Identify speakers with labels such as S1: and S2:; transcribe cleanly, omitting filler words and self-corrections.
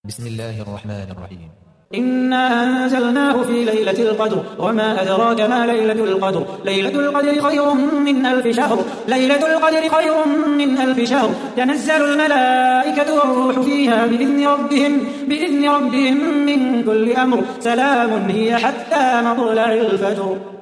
S1: بسم الله الرحمن الرحيم.
S2: إنا أنزلناه في ليلة القدر وما أدراك ما ليلة القدر ليلة القدر خير من ألف شهر ليلة القدر خير من ألف شهر تنزل الملائكة والروح فيها بإذن ربهم من كل أمر سلام هي حتى مطلع الفجر.